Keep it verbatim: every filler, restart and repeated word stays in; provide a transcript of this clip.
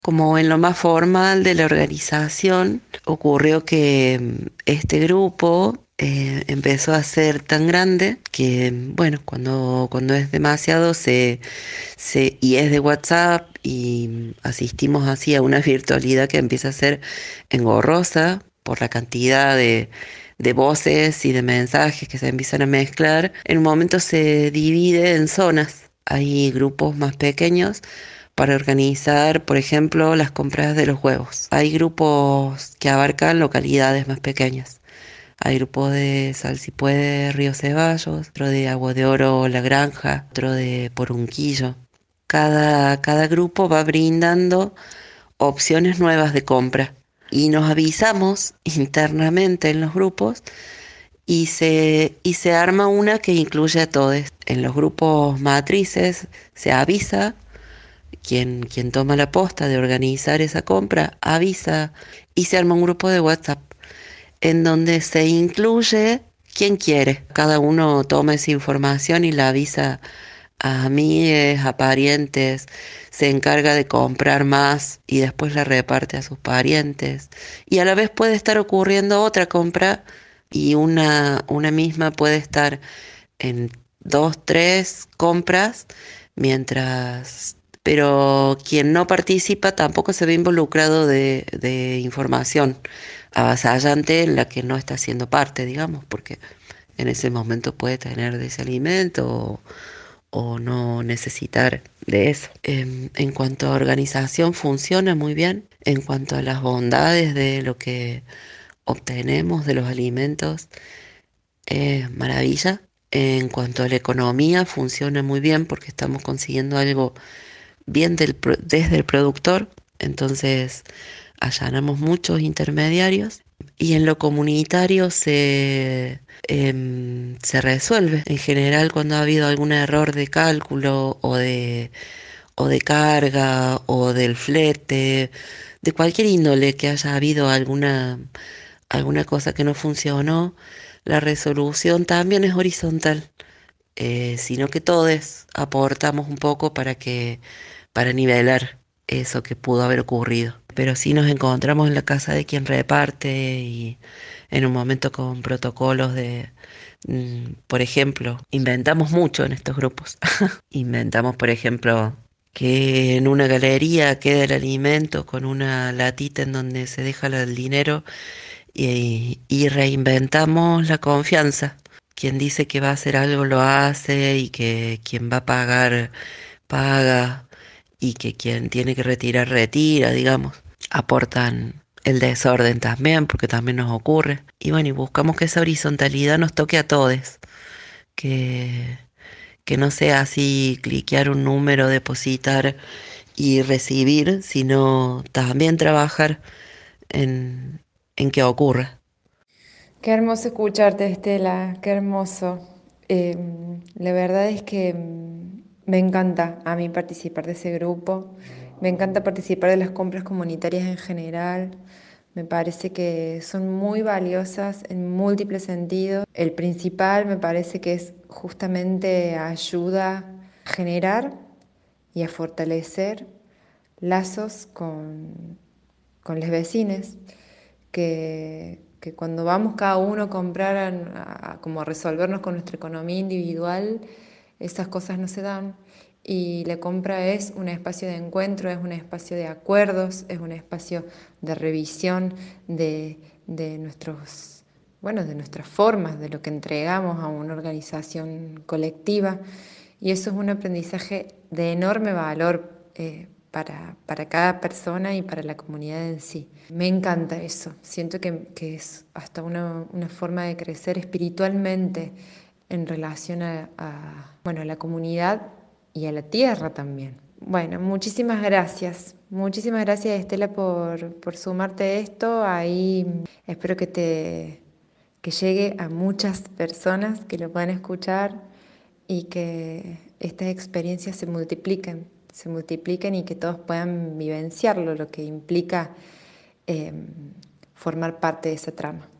Como en lo más formal de la organización, ocurrió que mm, este grupo eh, empezó a ser tan grande que, bueno, cuando, cuando es demasiado se, se, y es de WhatsApp y mm, asistimos así a una virtualidad que empieza a ser engorrosa por la cantidad de, de voces y de mensajes que se empiezan a mezclar. En un momento se divide en zonas. Hay grupos más pequeños para organizar, por ejemplo, las compras de los huevos. Hay grupos que abarcan localidades más pequeñas. Hay grupo de Salsipuede, Río Ceballos, otro de Agua de Oro, La Granja, otro de Porunquillo. Cada, cada grupo va brindando opciones nuevas de compra y nos avisamos internamente en los grupos y se, y se arma una que incluye a todos. En los grupos matrices se avisa quien, quien toma la posta de organizar esa compra, avisa y se arma un grupo de WhatsApp en donde se incluye quien quiere. Cada uno toma esa información y la avisa a amigues, a parientes, se encarga de comprar más y después la reparte a sus parientes. Y a la vez puede estar ocurriendo otra compra y una, una misma puede estar en dos, tres compras, mientras, pero quien no participa tampoco se ve involucrado de, de información avasallante en la que no está siendo parte, digamos, porque en ese momento puede tener desalimento o, o no necesitar de eso. Em, en cuanto a organización, funciona muy bien. En cuanto a las bondades de lo que obtenemos de los alimentos, es maravilla. En cuanto a la economía, funciona muy bien porque estamos consiguiendo algo bien del pro- desde el productor. Entonces, allanamos muchos intermediarios. Y en lo comunitario se, em, se resuelve. En general, cuando ha habido algún error de cálculo o de, o de carga o del flete, de cualquier índole que haya habido alguna alguna cosa que no funcionó, la resolución también es horizontal, eh, sino que todos aportamos un poco para que, para nivelar eso que pudo haber ocurrido. Pero sí nos encontramos en la casa de quien reparte y en un momento con protocolos de, mm, por ejemplo, inventamos mucho en estos grupos. Inventamos, por ejemplo, que en una galería quede el alimento con una latita en donde se deja la- el dinero y, y reinventamos la confianza. Quien dice que va a hacer algo lo hace y que quien va a pagar paga y que quien tiene que retirar retira, digamos. Aportan el desorden también porque también nos ocurre. Y bueno, y buscamos que esa horizontalidad nos toque a todos, que, que no sea así cliquear un número, depositar y recibir, sino también trabajar en, en que ocurra. Qué hermoso escucharte, Estela, qué hermoso. Eh, la verdad es que mm, me encanta a mí participar de ese grupo, me encanta participar de las compras comunitarias en general, me parece que son muy valiosas en múltiples sentidos. El principal me parece que es justamente ayuda a generar y a fortalecer lazos con, con los vecinos, que, que cuando vamos cada uno a comprar, a, a- como a resolvernos con nuestra economía individual, esas cosas no se dan. Y la compra es un espacio de encuentro, es un espacio de acuerdos, es un espacio de revisión de, de nuestros, bueno, de nuestras formas, de lo que entregamos a una organización colectiva. Y eso es un aprendizaje de enorme valor eh, para, para cada persona y para la comunidad en sí. Me encanta eso. Siento que, que es hasta una, una forma de crecer espiritualmente en relación a, a, bueno, a la comunidad y a la tierra también. Bueno, muchísimas gracias. Muchísimas gracias, Estela, por, por sumarte a esto. Ahí espero que te que llegue a muchas personas que lo puedan escuchar y que estas experiencias se multipliquen, se multipliquen y que todos puedan vivenciarlo, lo que implica eh, formar parte de esa trama.